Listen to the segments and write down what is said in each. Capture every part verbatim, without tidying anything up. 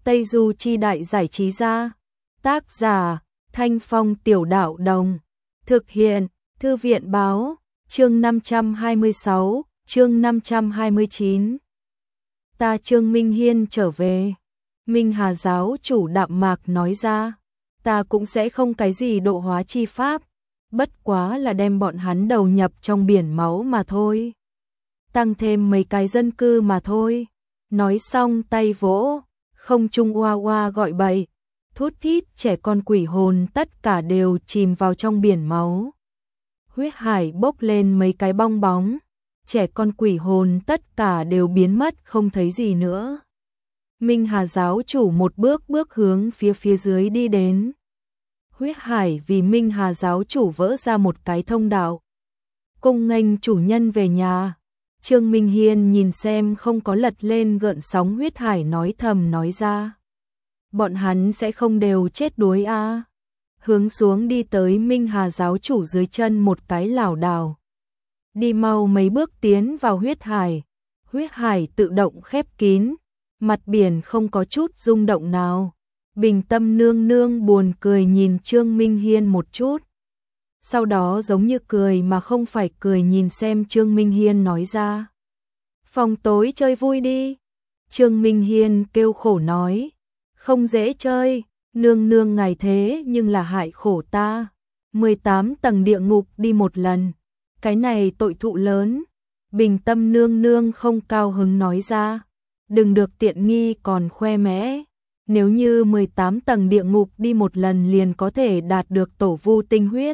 Tây Du Chi Đại Giải Trí Gia. Tác giả Thanh Phong Tiểu Đạo Đồng. Thực hiện Thư viện Báo. Chương năm trăm hai mươi sáu, chương năm trăm hai mươi chín. Ta Trương Minh Hiên trở về. Minh Hà giáo chủ đạm mạc nói ra, ta cũng sẽ không cái gì độ hóa chi pháp, bất quá là đem bọn hắn đầu nhập trong biển máu mà thôi. Tăng thêm mấy cái dân cư mà thôi. Nói xong tay vỗ, không trung oa oa gọi bậy, thút thít trẻ con quỷ hồn tất cả đều chìm vào trong biển máu. Huyết hải bốc lên mấy cái bong bóng, trẻ con quỷ hồn tất cả đều biến mất không thấy gì nữa. Minh Hà giáo chủ một bước bước hướng phía phía dưới đi đến. Huyết hải vì Minh Hà giáo chủ vỡ ra một cái thông đạo. Cung nghênh chủ nhân về nhà. Trương Minh Hiên nhìn xem không có lật lên gợn sóng huyết hải nói thầm nói ra. Bọn hắn sẽ không đều chết đuối a à. Hướng xuống đi tới Minh Hà giáo chủ dưới chân một cái lảo đảo. Đi mau mấy bước tiến vào huyết hải. Huyết hải tự động khép kín. Mặt biển không có chút rung động nào. Bình Tâm nương nương buồn cười nhìn Trương Minh Hiên một chút. Sau đó giống như cười mà không phải cười nhìn xem Trương Minh Hiên nói ra. Phòng tối chơi vui đi. Trương Minh Hiên kêu khổ nói. Không dễ chơi, nương nương ngài thế nhưng là hại khổ ta. mười tám tầng địa ngục đi một lần. Cái này tội thụ lớn. Bình Tâm nương nương không cao hứng nói ra. Đừng được tiện nghi còn khoe mẽ. Nếu như mười tám tầng địa ngục đi một lần liền có thể đạt được tổ vu tinh huyết.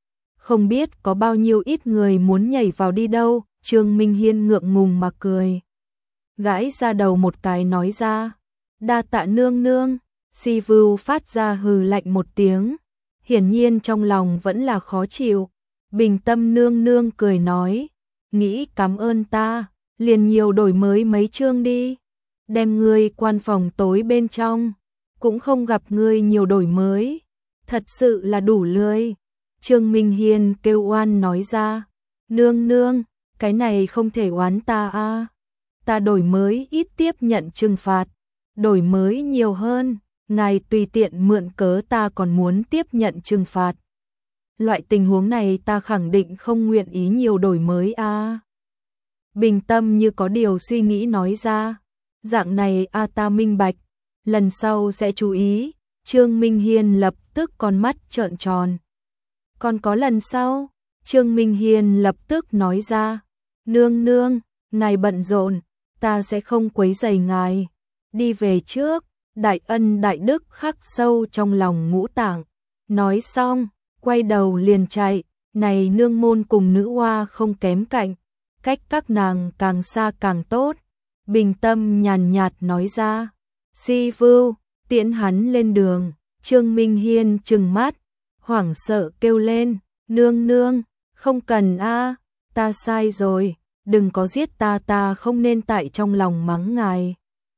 Không biết có bao nhiêu ít người muốn nhảy vào đi đâu. Trương Minh Hiên ngượng ngùng mà cười. Gãi ra đầu một cái nói ra. Đa tạ nương nương. Si Vưu phát ra hừ lạnh một tiếng. Hiển nhiên trong lòng vẫn là khó chịu. Bình Tâm nương nương cười nói. Nghĩ cảm ơn ta. Liền nhiều đổi mới mấy chương đi. Đem ngươi quan phòng tối bên trong. Cũng không gặp ngươi nhiều đổi mới. Thật sự là đủ lười. Trương Minh Hiên kêu oan nói ra. Nương nương, cái này không thể oán ta a à. Ta đổi mới ít tiếp nhận trừng phạt. Đổi mới nhiều hơn. Ngài tùy tiện mượn cớ ta còn muốn tiếp nhận trừng phạt. Loại tình huống này ta khẳng định không nguyện ý nhiều đổi mới a à. Bình Tâm như có điều suy nghĩ nói ra. Dạng này a à ta minh bạch. Lần sau sẽ chú ý. Trương Minh Hiên lập tức con mắt trợn tròn. Còn có lần sau, Trương Minh Hiên lập tức nói ra. Nương nương, ngài bận rộn, ta sẽ không quấy rầy ngài. Đi về trước, đại ân đại đức khắc sâu trong lòng ngũ tạng. Nói xong, quay đầu liền chạy. Này nương môn cùng nữ hoa không kém cạnh. Cách các nàng càng xa càng tốt. Bình Tâm nhàn nhạt nói ra. Si Vưu, tiễn hắn lên đường. Trương Minh Hiên trừng mắt. Hoảng sợ kêu lên, nương nương, không cần a, ta sai rồi, đừng có giết ta ta không nên tại trong lòng mắng ngài.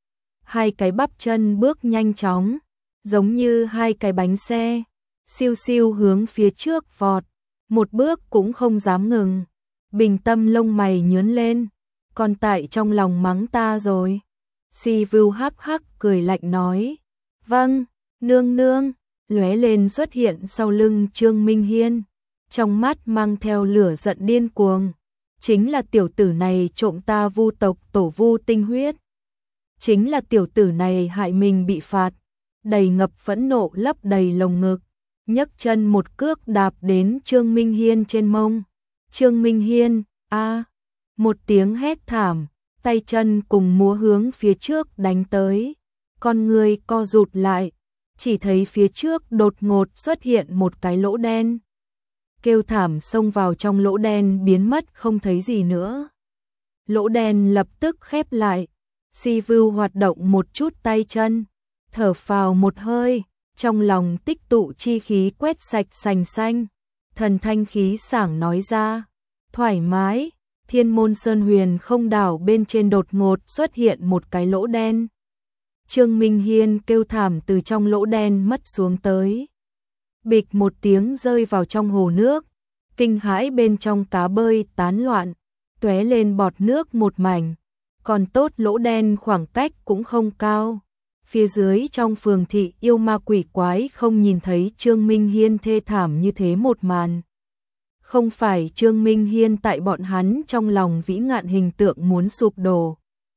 Hai cái bắp chân bước nhanh chóng, giống như hai cái bánh xe, siêu siêu hướng phía trước vọt, một bước cũng không dám ngừng. Bình Tâm lông mày nhướng lên, còn tại trong lòng mắng ta rồi. Si Vưu hắc hắc cười lạnh nói, vâng, nương nương. Lóe lên xuất hiện sau lưng Trương Minh Hiên, trong mắt mang theo lửa giận điên cuồng. Chính là tiểu tử này trộm ta vu tộc tổ vu tinh huyết. Chính là tiểu tử này hại mình bị phạt. Đầy ngập phẫn nộ lấp đầy lồng ngực, nhấc chân một cước đạp đến Trương Minh Hiên trên mông. Trương Minh Hiên, a, một tiếng hét thảm, tay chân cùng múa hướng phía trước đánh tới. Con người co rụt lại. Chỉ thấy phía trước đột ngột xuất hiện một cái lỗ đen. Kêu thảm xông vào trong lỗ đen biến mất không thấy gì nữa. Lỗ đen lập tức khép lại. Si Vưu hoạt động một chút tay chân. Thở phào một hơi. Trong lòng tích tụ chi khí quét sạch sành xanh. Thần thanh khí sảng nói ra. Thoải mái. Thiên môn sơn huyền không đảo bên trên đột ngột xuất hiện một cái lỗ đen. Trương Minh Hiên kêu thảm từ trong lỗ đen mất xuống tới. Bịch một tiếng rơi vào trong hồ nước. Kinh hãi bên trong cá bơi tán loạn. Tóe lên bọt nước một mảnh. Còn tốt lỗ đen khoảng cách cũng không cao. phía dưới trong phường thị yêu ma quỷ quái không nhìn thấy Trương Minh Hiên thê thảm như thế một màn. Không phải Trương Minh Hiên tại bọn hắn trong lòng vĩ ngạn hình tượng muốn sụp đổ.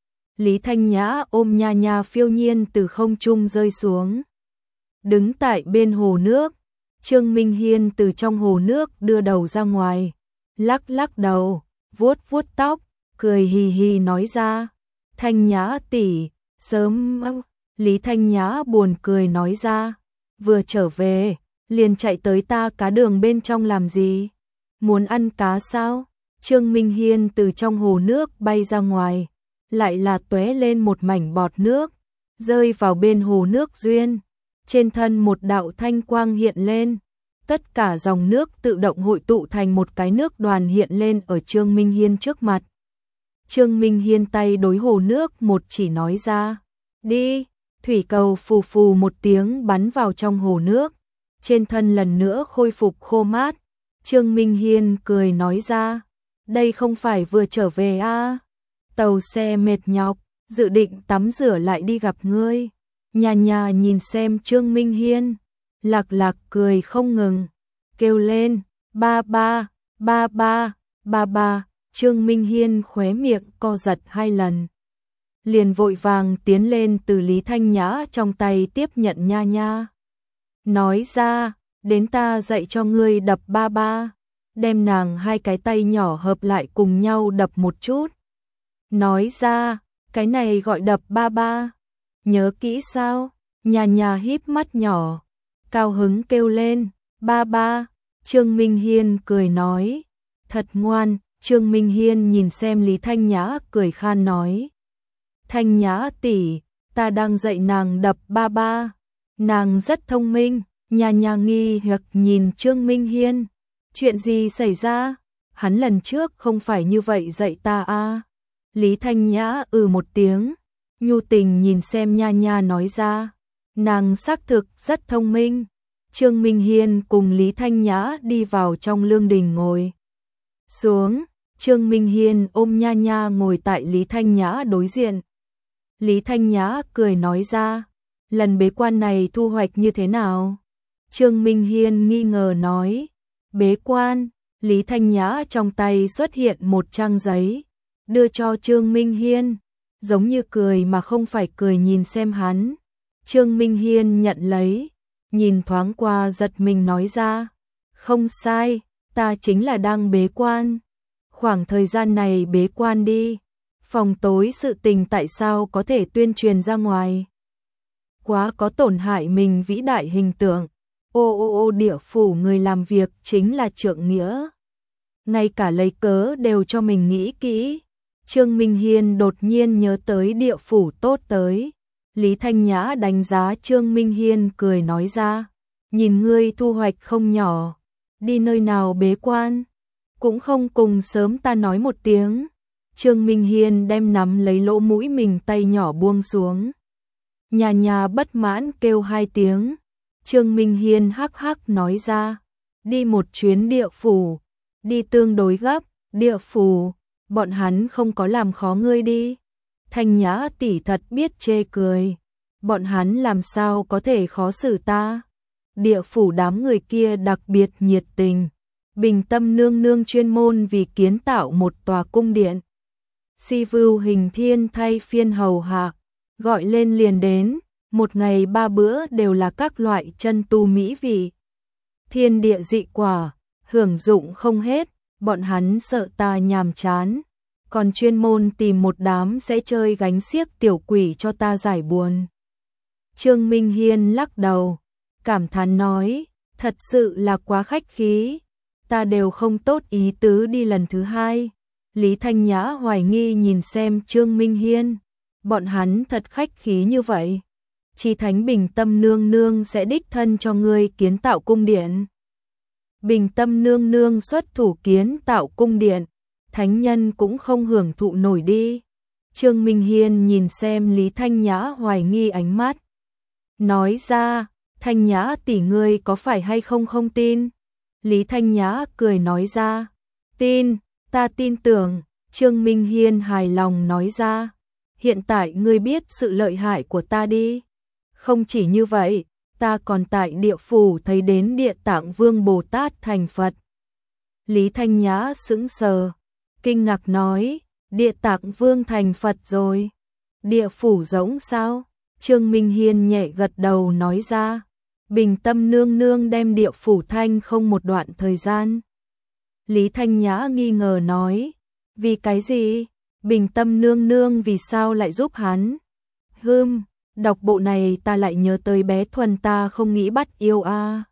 Lý Thanh Nhã ôm Nha Nha phiêu nhiên từ không trung rơi xuống. Đứng tại bên hồ nước, Trương Minh Hiên từ trong hồ nước đưa đầu ra ngoài, lắc lắc đầu, vuốt vuốt tóc, cười hì hì nói ra, Thanh Nhã tỷ, sớm. Lý Thanh Nhã buồn cười nói ra, vừa trở về, liền chạy tới ta cá đường bên trong làm gì? Muốn ăn cá sao? Trương Minh Hiên từ trong hồ nước bay ra ngoài, lại là tóe lên một mảnh bọt nước, rơi vào bên hồ nước duyên. Trên thân một đạo thanh quang hiện lên, tất cả dòng nước tự động hội tụ thành một cái nước đoàn hiện lên ở Trương Minh Hiên trước mặt. Trương Minh Hiên tay đối hồ nước một chỉ nói ra, đi, thủy cầu phù phù một tiếng bắn vào trong hồ nước, trên thân lần nữa khôi phục khô mát. Trương Minh Hiên cười nói ra, đây không phải vừa trở về a à? Tàu xe mệt nhọc, dự định tắm rửa lại đi gặp ngươi. Nha Nha nhìn xem Trương Minh Hiên, lạc lạc cười không ngừng, kêu lên, ba ba, ba ba, ba ba. Trương Minh Hiên khóe miệng co giật hai lần, liền vội vàng tiến lên từ Lý Thanh Nhã trong tay tiếp nhận Nha Nha. Nói ra, đến ta dạy cho ngươi đập ba ba, đem nàng hai cái tay nhỏ hợp lại cùng nhau đập một chút. Nói ra, cái này gọi đập ba ba, nhớ kỹ sao? Nha Nha híp mắt nhỏ, cao hứng kêu lên, ba ba. Trương Minh Hiên cười nói, thật ngoan. Trương Minh Hiên nhìn xem Lý Thanh Nhã cười khan nói, Thanh Nhã tỷ, ta đang dạy nàng đập ba ba, nàng rất thông minh. Nha Nha nghi hoặc nhìn Trương Minh Hiên, chuyện gì xảy ra? Hắn lần trước không phải như vậy dạy ta à? Lý Thanh Nhã ừ một tiếng, nhu tình nhìn xem Nha Nha nói ra, nàng xác thực rất thông minh. Trương Minh Hiên cùng Lý Thanh Nhã đi vào trong lương đình ngồi xuống. Trương Minh Hiên ôm Nha Nha ngồi tại Lý Thanh Nhã đối diện. Lý Thanh Nhã cười nói ra, lần bế quan này thu hoạch như thế nào? Trương Minh Hiên nghi ngờ nói, bế quan. Lý Thanh Nhã trong tay xuất hiện một trang giấy, đưa cho Trương Minh Hiên, giống như cười mà không phải cười nhìn xem hắn. Trương Minh Hiên nhận lấy, nhìn thoáng qua giật mình nói ra, không sai, ta chính là đang bế quan. Khoảng thời gian này bế quan đi, phòng tối sự tình tại sao có thể tuyên truyền ra ngoài? Quá có tổn hại mình vĩ đại hình tượng. Ô ô ô địa phủ người làm việc chính là trượng nghĩa. Ngay cả lấy cớ đều cho mình nghĩ kỹ. Trương Minh Hiên đột nhiên nhớ tới địa phủ tốt tới. Lý Thanh Nhã đánh giá Trương Minh Hiên cười nói ra, nhìn ngươi thu hoạch không nhỏ, đi nơi nào bế quan? Cũng không cùng sớm ta nói một tiếng. Trương Minh Hiên đem nắm lấy lỗ mũi mình tay nhỏ buông xuống. Nha Nha bất mãn kêu hai tiếng. Trương Minh Hiên hắc hắc nói ra, đi một chuyến địa phủ, đi tương đối gấp. Địa phủ, bọn hắn không có làm khó ngươi đi. Thanh Nhã tỷ thật biết chê cười, bọn hắn làm sao có thể khó xử ta? Địa phủ đám người kia đặc biệt nhiệt tình. Bình Tâm nương nương chuyên môn vì kiến tạo một tòa cung điện. Si Vưu Hình Thiên thay phiên hầu hạ, gọi lên liền đến, một ngày ba bữa đều là các loại chân tu mỹ vị. Thiên địa dị quả, hưởng dụng không hết, bọn hắn sợ ta nhàm chán, còn chuyên môn tìm một đám sẽ chơi gánh xiếc tiểu quỷ cho ta giải buồn. Trương Minh Hiên lắc đầu, cảm thán nói, thật sự là quá khách khí. Ta đều không tốt ý tứ đi lần thứ hai. Lý Thanh Nhã hoài nghi nhìn xem Trương Minh Hiên, bọn hắn thật khách khí như vậy. Chí Thánh Bình Tâm nương nương sẽ đích thân cho ngươi kiến tạo cung điện. Bình Tâm nương nương xuất thủ kiến tạo cung điện, thánh nhân cũng không hưởng thụ nổi đi. Trương Minh Hiên nhìn xem Lý Thanh Nhã hoài nghi ánh mắt, nói ra, Thanh Nhã tỷ ngươi có phải hay không không tin? Lý Thanh Nhã cười nói ra, tin, ta tin tưởng. Trương Minh Hiên hài lòng nói ra, hiện tại ngươi biết sự lợi hại của ta đi. Không chỉ như vậy, ta còn tại địa phủ thấy đến Địa Tạng Vương Bồ Tát thành Phật. Lý Thanh Nhã sững sờ, kinh ngạc nói, Địa Tạng Vương thành Phật rồi. Địa phủ rỗng sao? Trương Minh Hiên nhẹ gật đầu nói ra, Bình Tâm nương nương đem địa phủ thanh không một đoạn thời gian. Lý Thanh Nhã nghi ngờ nói, vì cái gì? Bình Tâm nương nương vì sao lại giúp hắn? Hừm, đọc bộ này ta lại nhớ tới bé Thuần ta không nghĩ bắt yêu a.